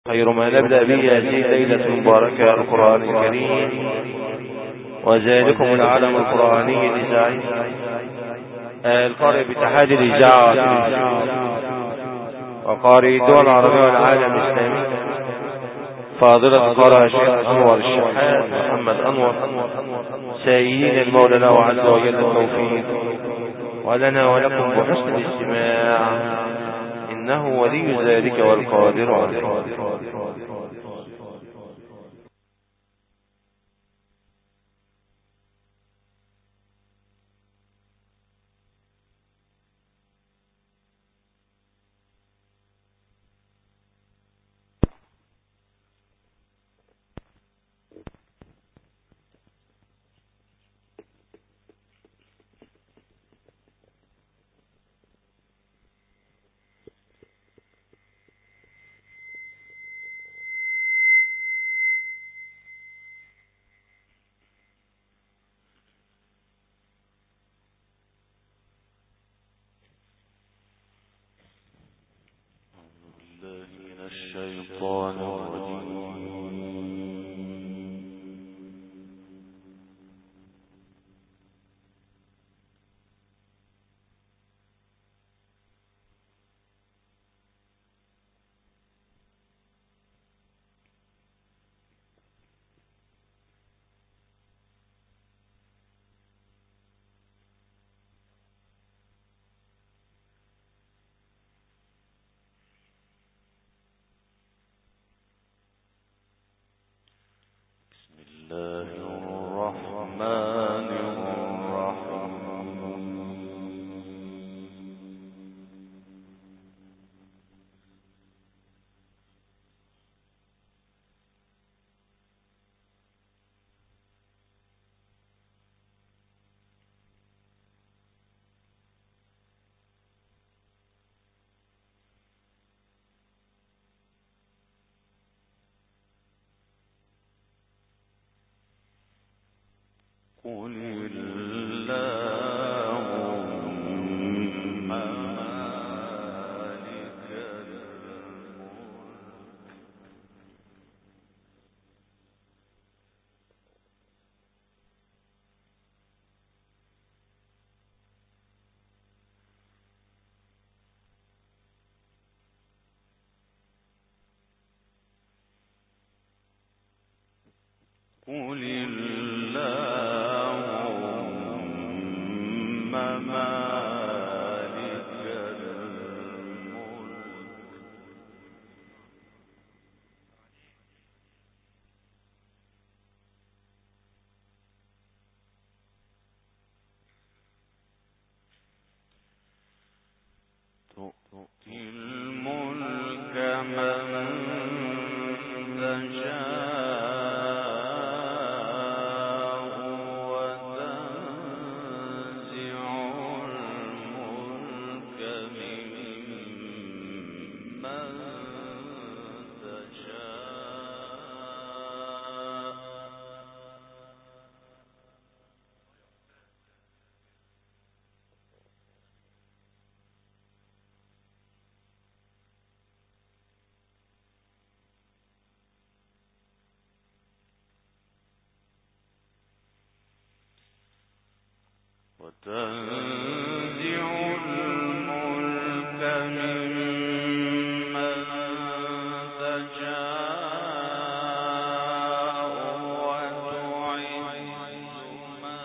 خير ما نبدأ به هذه الليلة المباركة القرآن الكريم، وذلكم العالم القرآني الإذاعي القارئ باتحاد الإذاعة وقارئ الدول العربية والعالم الإسلامي، فاضلة قارئ الشيخ أنور الشحات محمد أنور، سيدين المولى له عز وجل التوفيق، ولنا ولكم بحسن الاستماع، إنه ولي ذلك والقادر عليه. قل اللهم مالك الملك قل اللهم مالك الملك تؤتي الملك من تشاء وتنزع الملك ممن تشاء وتنزع الملك ممن تشاء وتعز من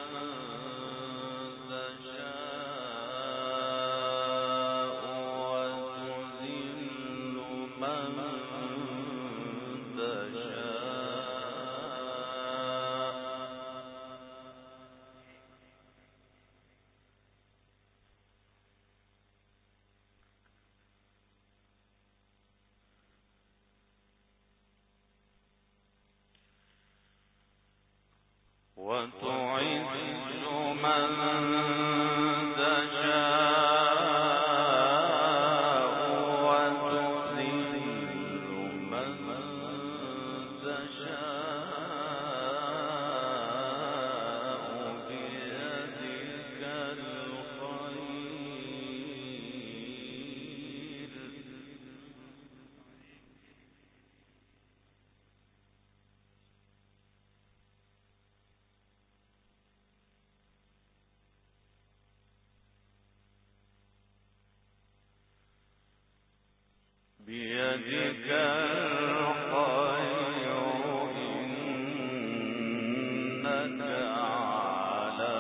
تشاء وتذل من تشاء وتعز من تشاء وتذل من تشاء بيدك الخير. بيدك الخير إنك على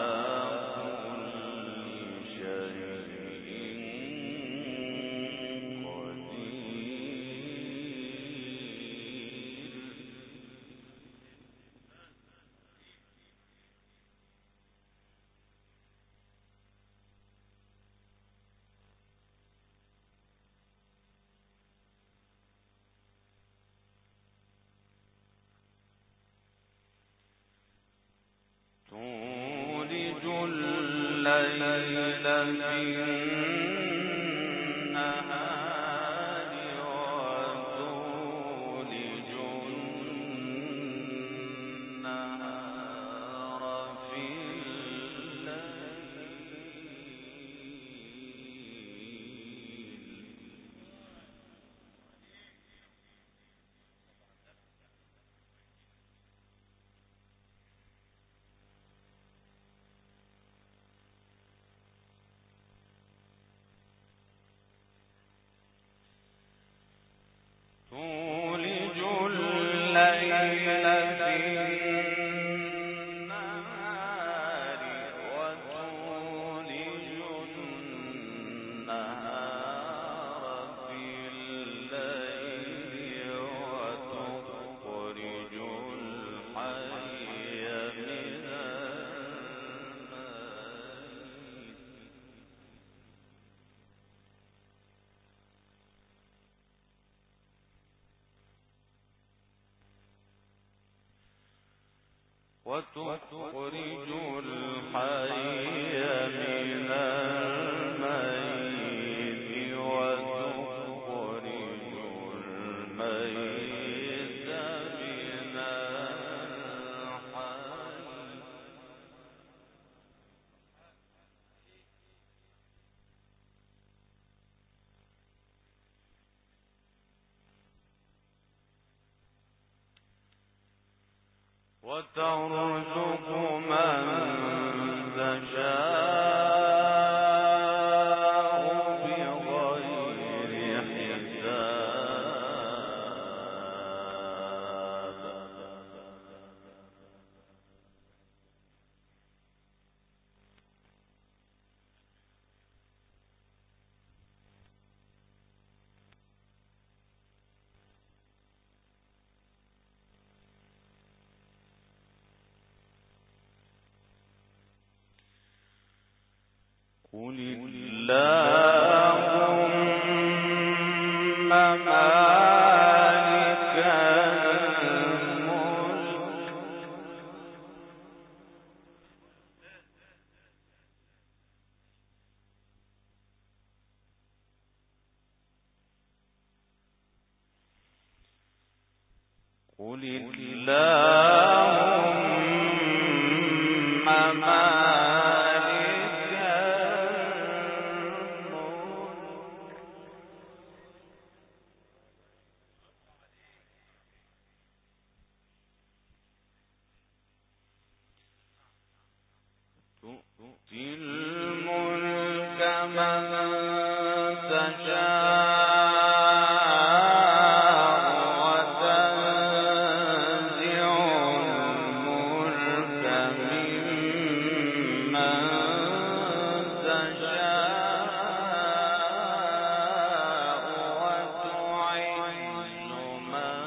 كل شيء تولج الليل في النهار وتولج النهار في الليل تولج الليل في النهار وتولج النهار في الليل وتخرج الحي من وتخرج الحي من الميت وتخرج الميت من الحي وترزق من تشاء بغير حساب قل اللهم مالك الملك قل اللهم مالك تؤتي الملك من تشاء وتنزع الملك ممن تشاء وتعز من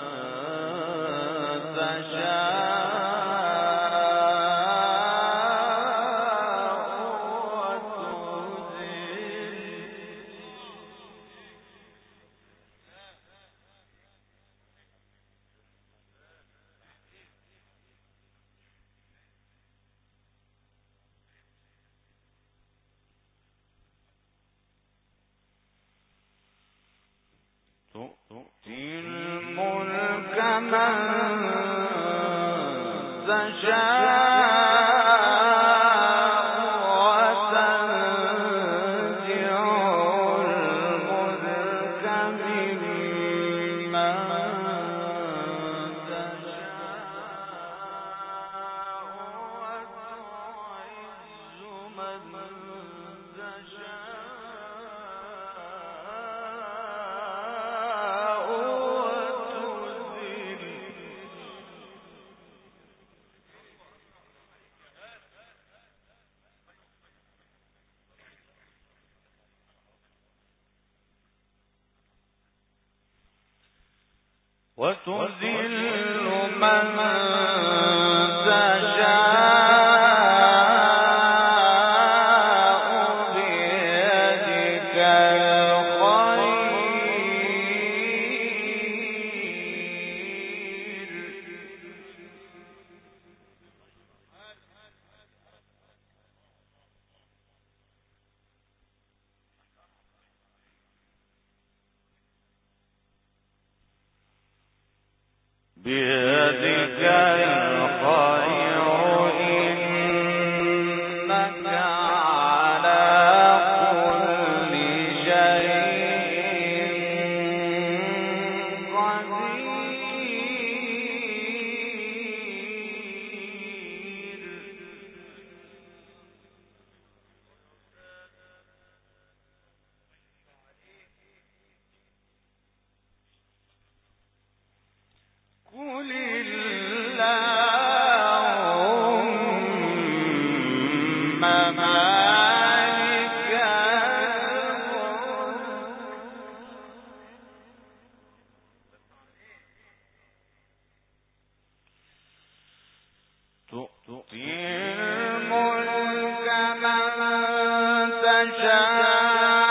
تشاء تؤتي الملك من تشاء وتنزع الملك ممن تشاء وتعز من تشاء بيدك الخير إنك على كل شيء قل اللهم مالك الملك تؤتي الملك من تشاء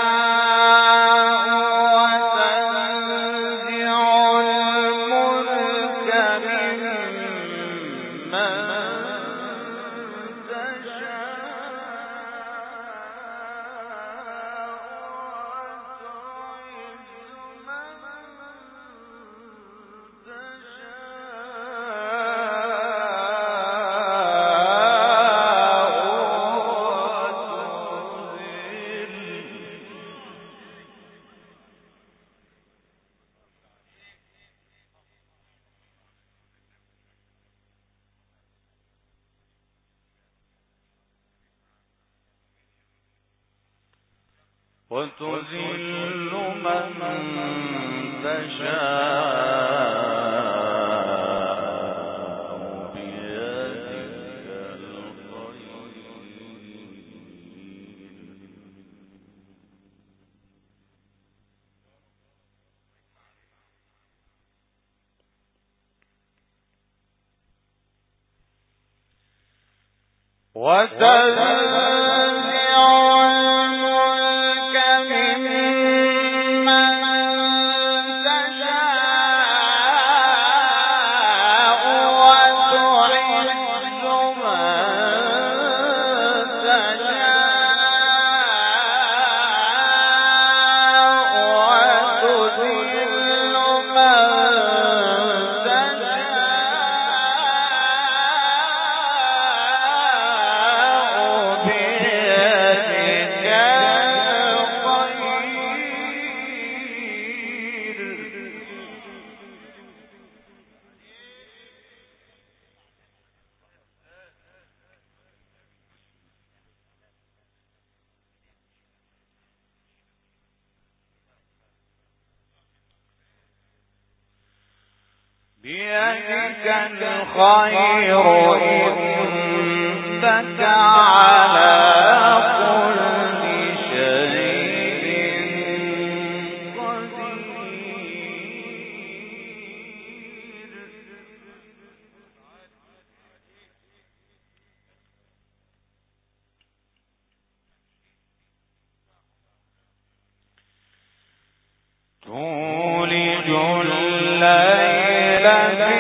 وتذل من تشاء بيدك الخير وتنزع الملك ممن تشاء وتعز من تشاء وتذل من بيدك الخير إنك على كل شيء قدير تولج الليل في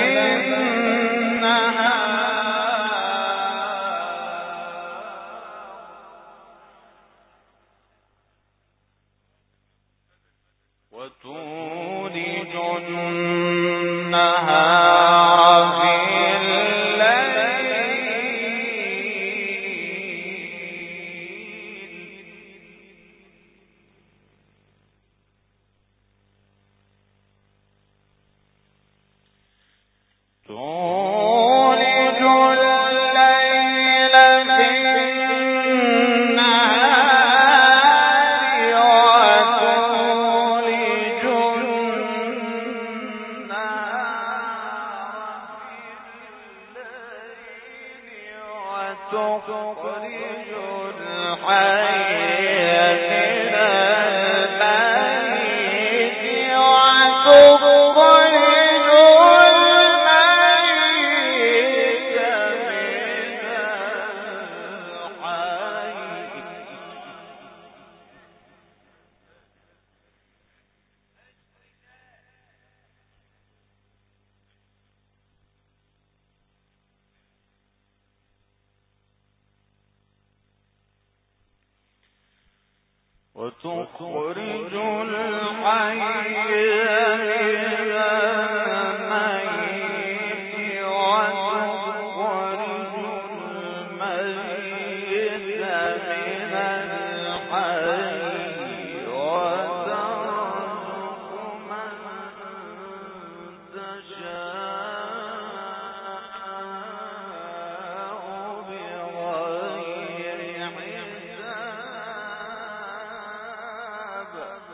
وتولج النهار في تولج الليل في النهار وتولج النهار في الليل وتخرج الحي من الميت وتخرج وتخرج الحي من الميت وتخرج الميت من الحي وترزق من تشاء بغير حساب.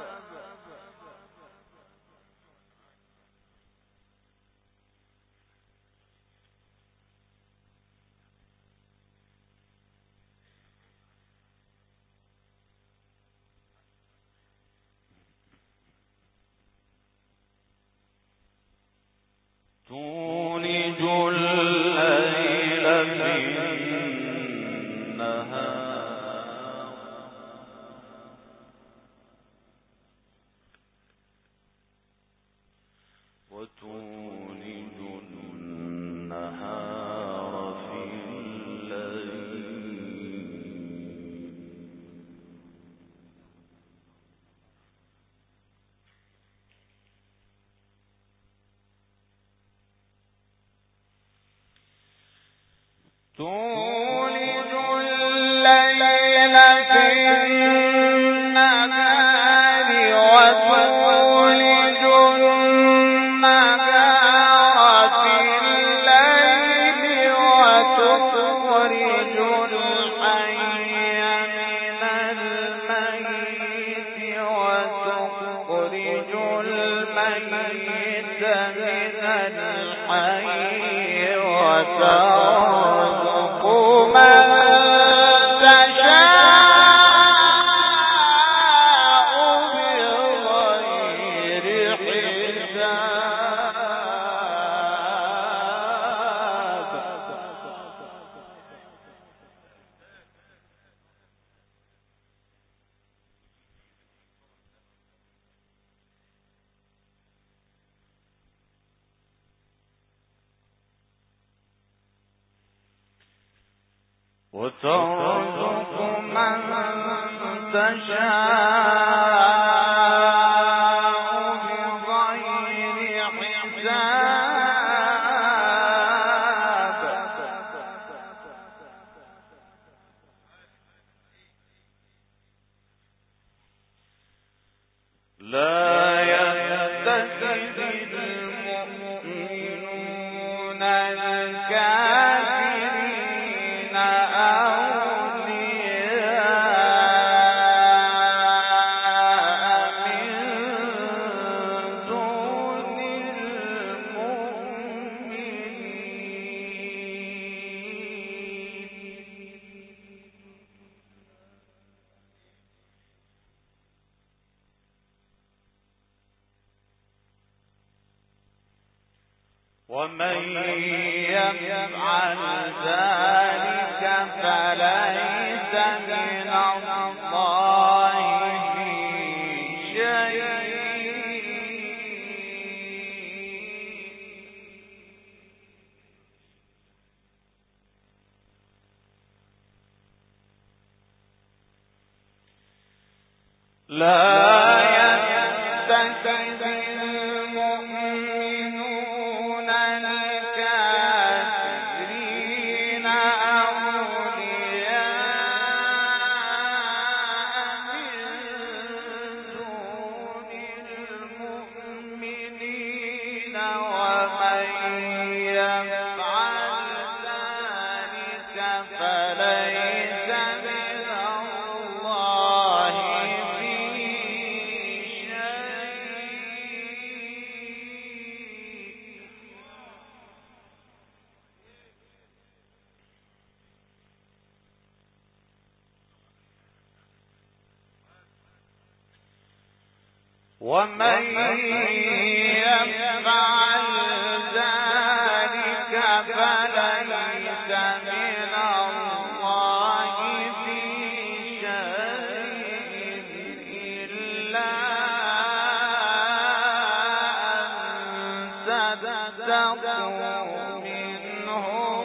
تولج الليل في النهار وتولج النهار في الليل تولج الليل في النهار وتولج النهار في الليل وتخرج الحي من الميت وتخرج الميت من الحي وترزق من تشاء بغير حساب. وترزق من تشاء بغير حساب. لا يتخذ المؤمنون الكافرين أولياء من دون المؤمنين. ومن يفعل ذلك فليس من الله في شيء. لا يتخذ المؤمنون الكافرين أولياء من دون المؤمنين ومن يفعل ذلك فليس من الله في شيء. ومن يفعل ذلك فليس من الله في شيء إلا أن تتقوا منهم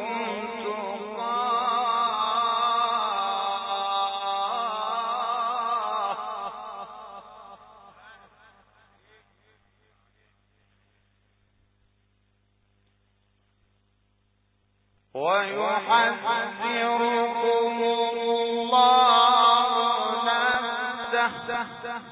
تقاه ويحذركم الله نفسه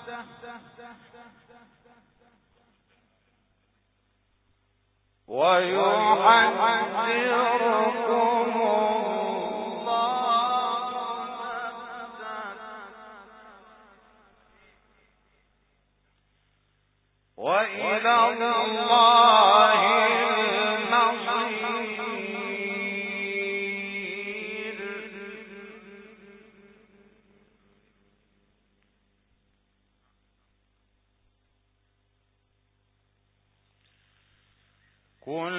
وإلى الله المصير. قل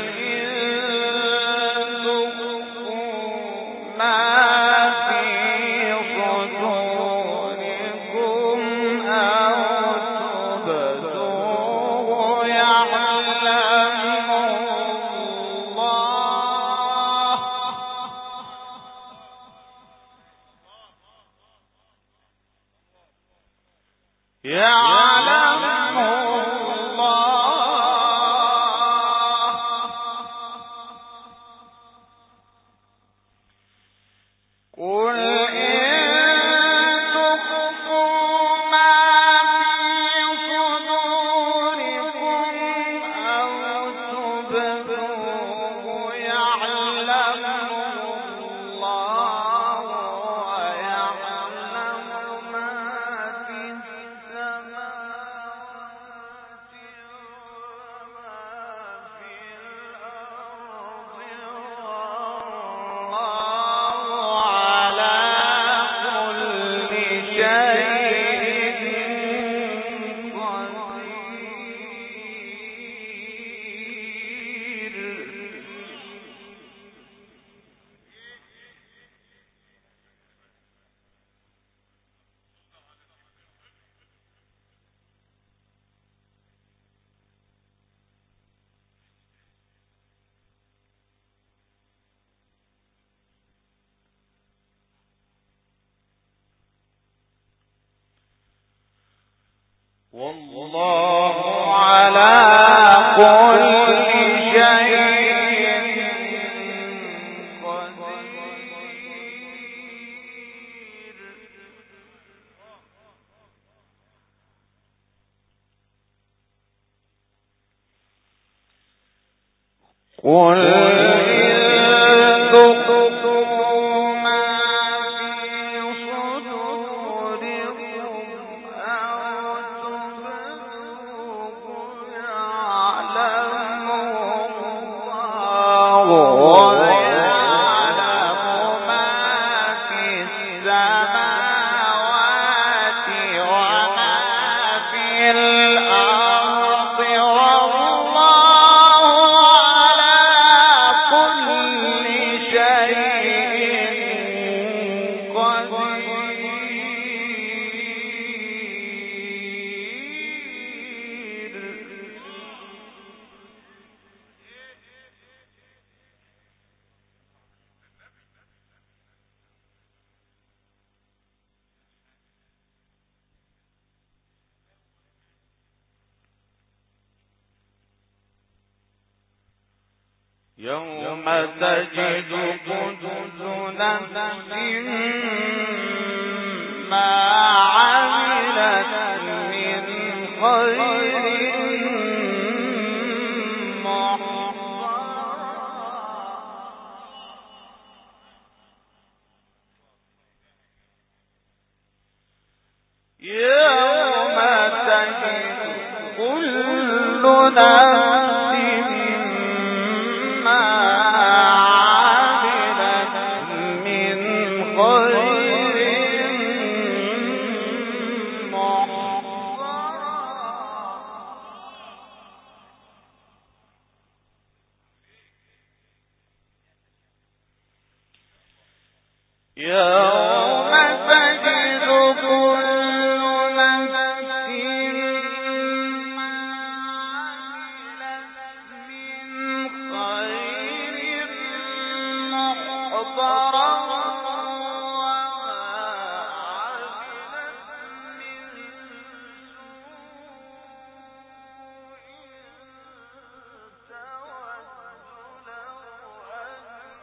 والله على كل شيء قدير. قل يوم تجد كل نفس ما عملت من خير يوم تجد كل نفس ما عملت من خير يوم تجد كل نفس ما عملت من خير محضرا وما عملت من سوء تود لو أن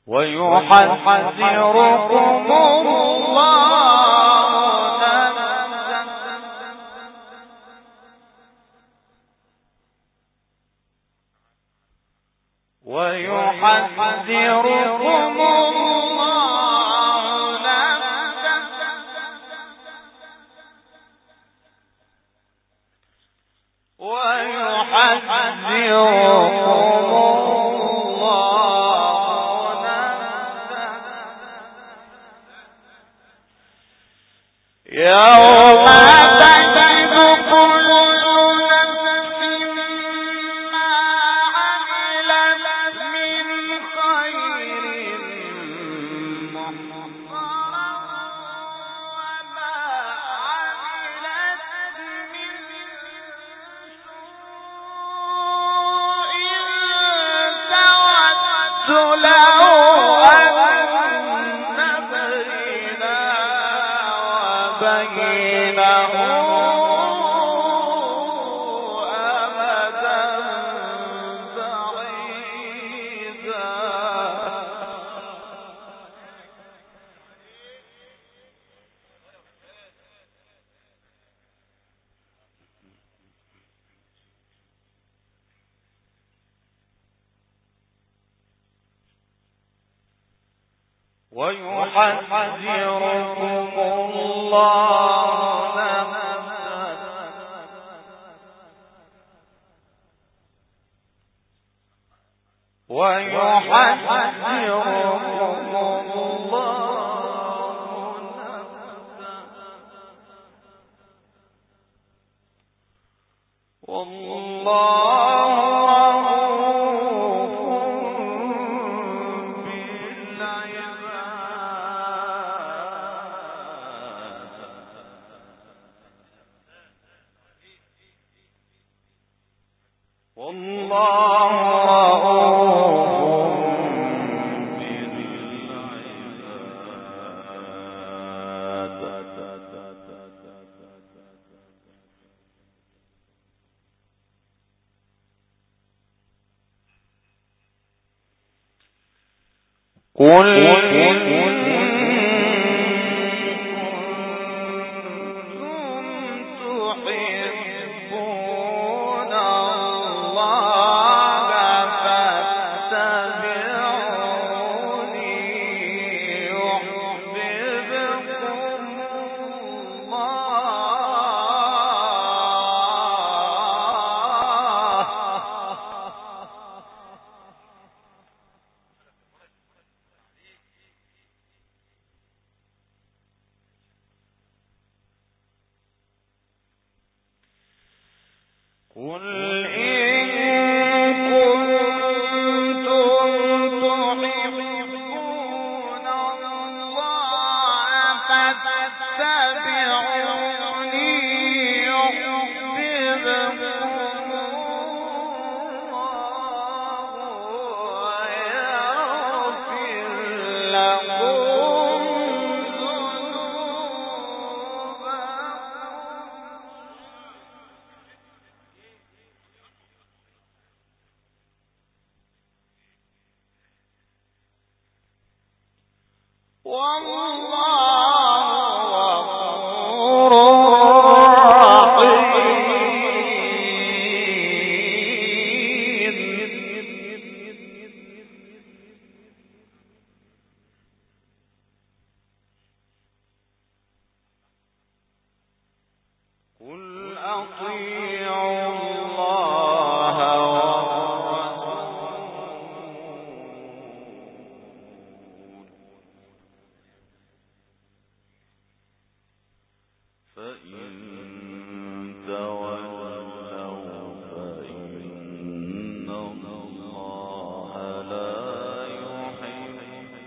ويحذركم الله نفسه ويحذركم الله نفسه يوم تجد كل نفس ما عملت من خير محضرا وما عملت من سوء تود له بينه أمدا بعيدا ويحذركم الله نفسه ويحذركم الله نفسه والله قل إن كنتم تحبون الله فاتبعوني يحببكم قل إن كنتم تحبون الله فاتبعوني يحببكم الله ويغفر لكم والله غفور رحيم قل أطيعوا الله فإن تولوا فإن الله لا يحب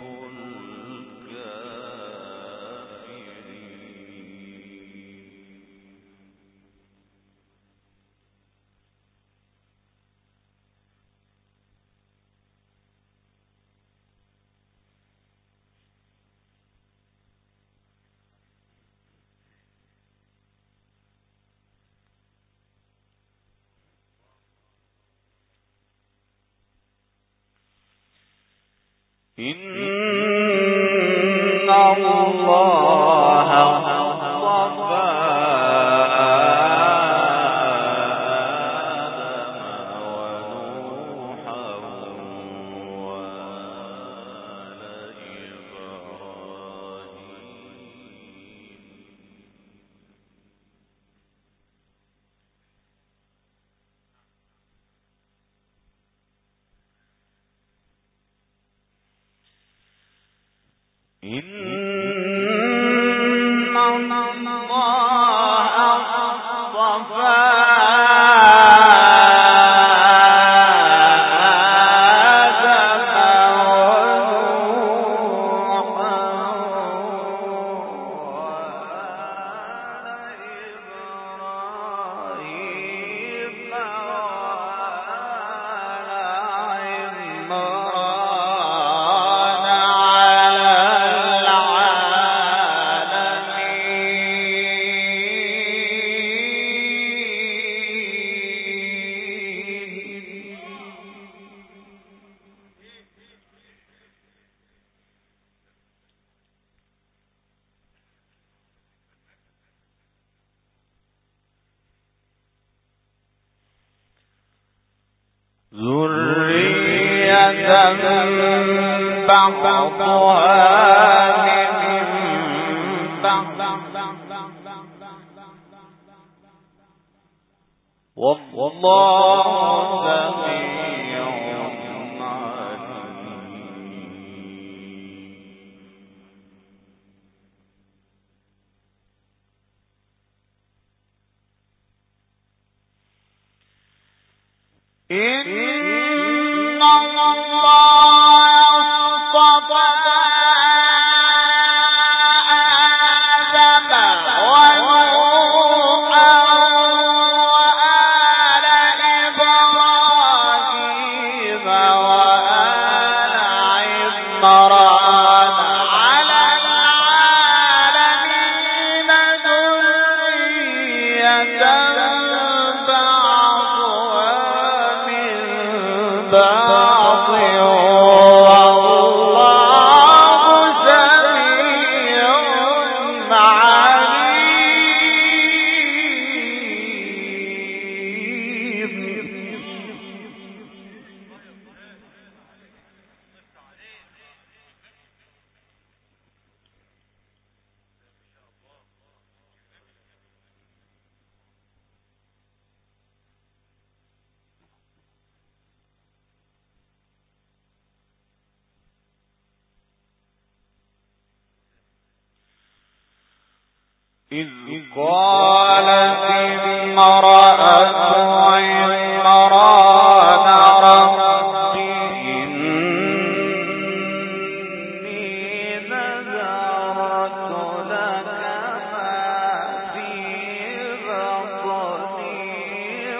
الكافرين إن الله اصطفى آدم ونوحا وآل إبراهيم إن الله اصطفى آدم ونوحا وآل إبراهيم ذرية بعضها من بعض والله سميع عليم. إن الله اصطفى آدم ونوحا وآل إبراهيم وآل عمران على العالمين ذرية بعض والله سميع عليم. إذ قالت امرأة عمران رب إني نذرت لك ما في بطني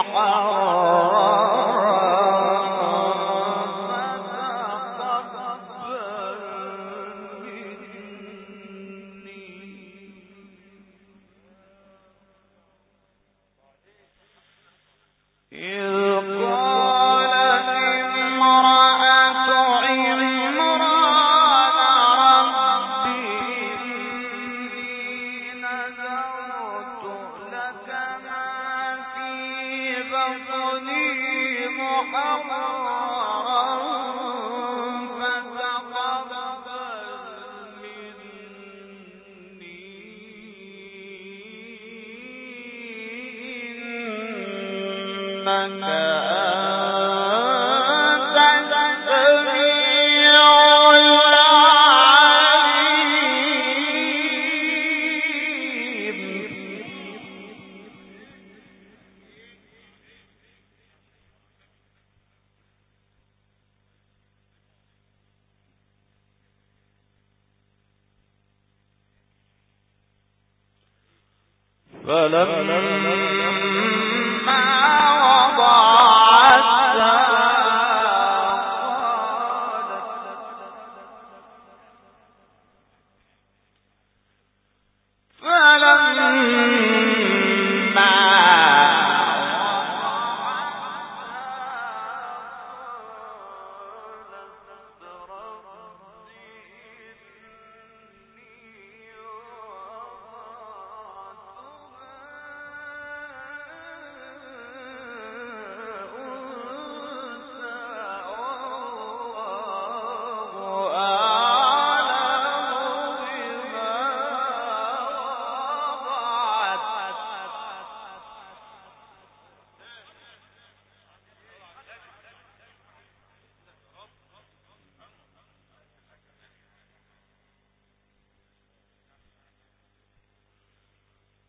محررا فتقبل مني. إذ قالت امرأة عمران رب إني نذرت لك ما في بطني محررا فتقبل مني إنك أنت السميع العليم. فلما وضعتها قالت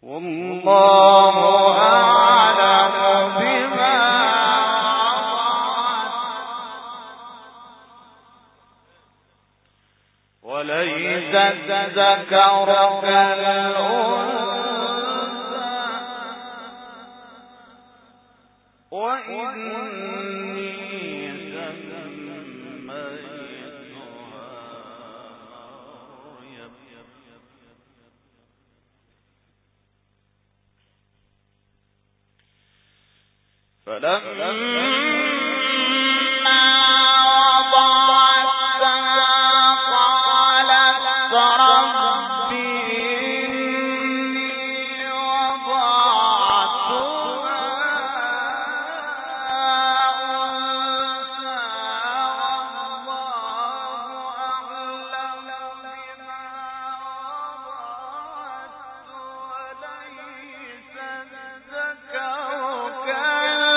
والله أعلم بما وضعت وليس الذكر كالأنثى وإني فلما وضعتها قالت رب إني وضعتها أنثى والله أعلم بما وضعت وليس الذكر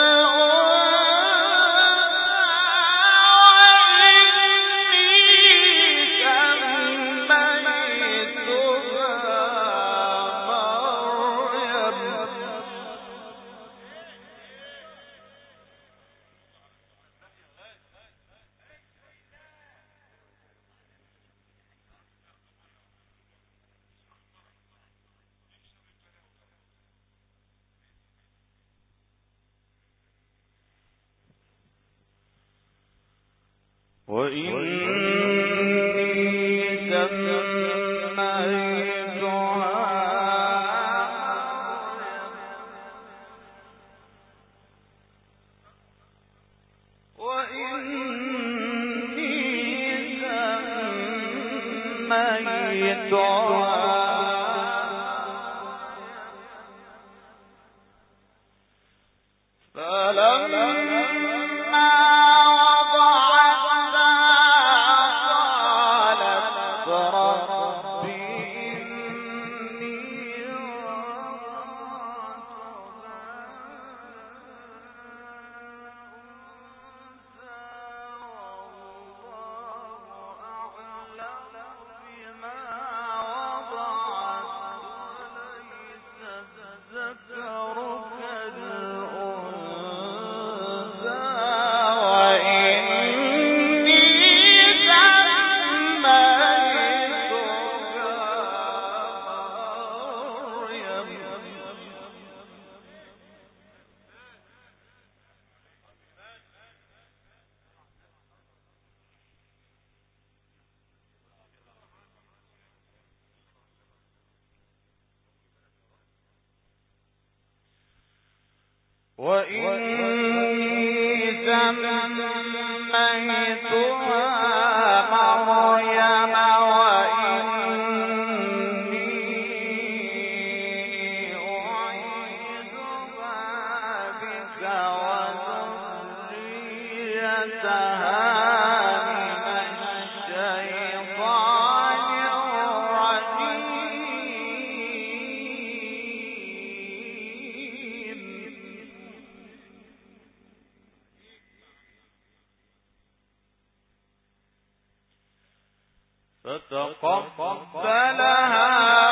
فتقبلها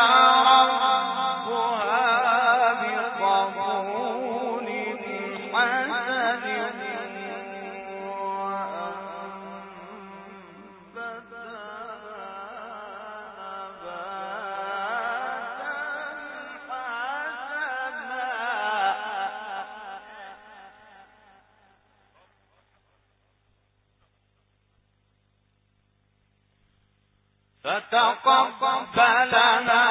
ربها بقبول حسن فتقبلنا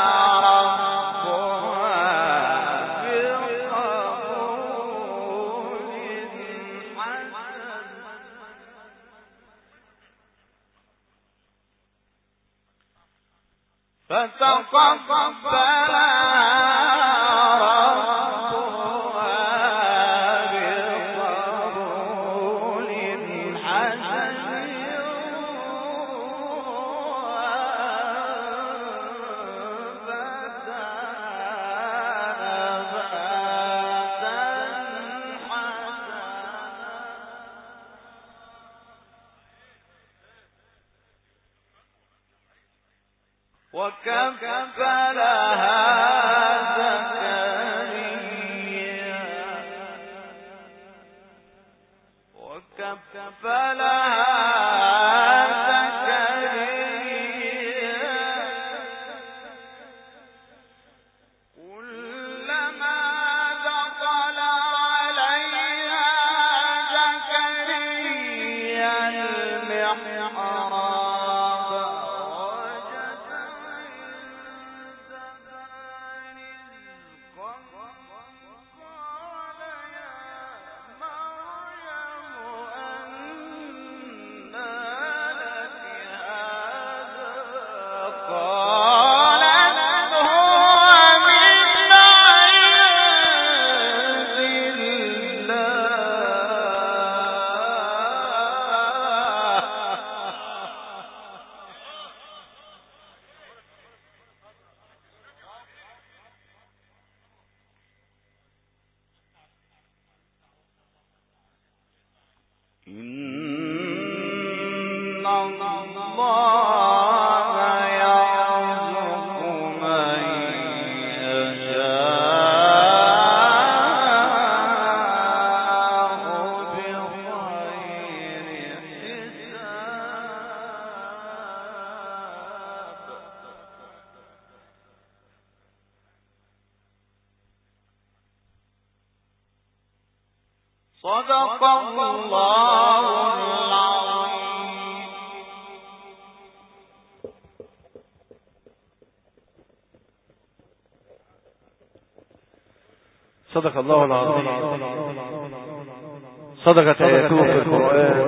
ربها بقبول حسن فتقبلنا وكفلها صدق الله العظيم. صدق الله العظيم. صدقت آياته في القرآن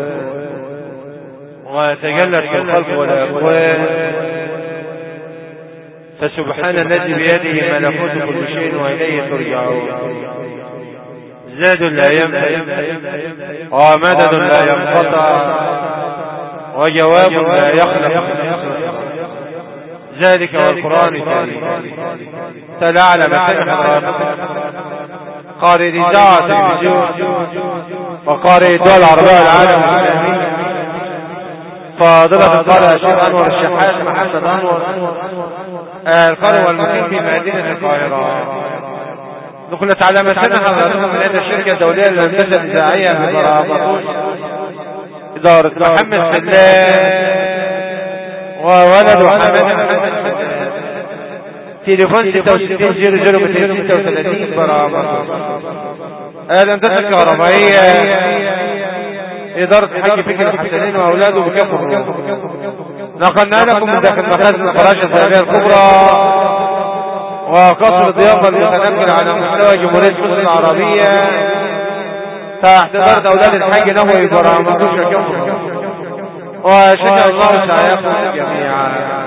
وتجلت في الخلق والأكوان، فسبحان الذي بيده ملكوت كل شيء وإليه ترجعون. زاد لا ينفد ومدد لا ينقطع وجواب لا يخلق. ذلك والقرآن الكريم تلا على مكان حضراتكم قارئ الإذاعة التلفزيون وقارئ الدول العربية والعالم الإسلامي فاضلة القارئ الشيخ أنور الشحات محمد أنور القارئ والمقيم في مدينة القاهرة. نقلت على مسنة حضراتكم من هذه الشركة الدولية للهندسة الإذاعية ببرامج إدارة محمد سلام وولد وحمد محمد سلام. تليفون 6600 برامج. الهندسة الكهربائية إدارة الحاج فكر الحسنين وأولاده بكفر. نقلنا لكم من داخل مخازن الفراشة الذهبية الكبرى وقصر الضيافة المتنقل على مستوى جمهورية مصر العربية تحت إدارة أولاد الحاج نهوي برامج شكر، وشكر الله سعيكم جميعا.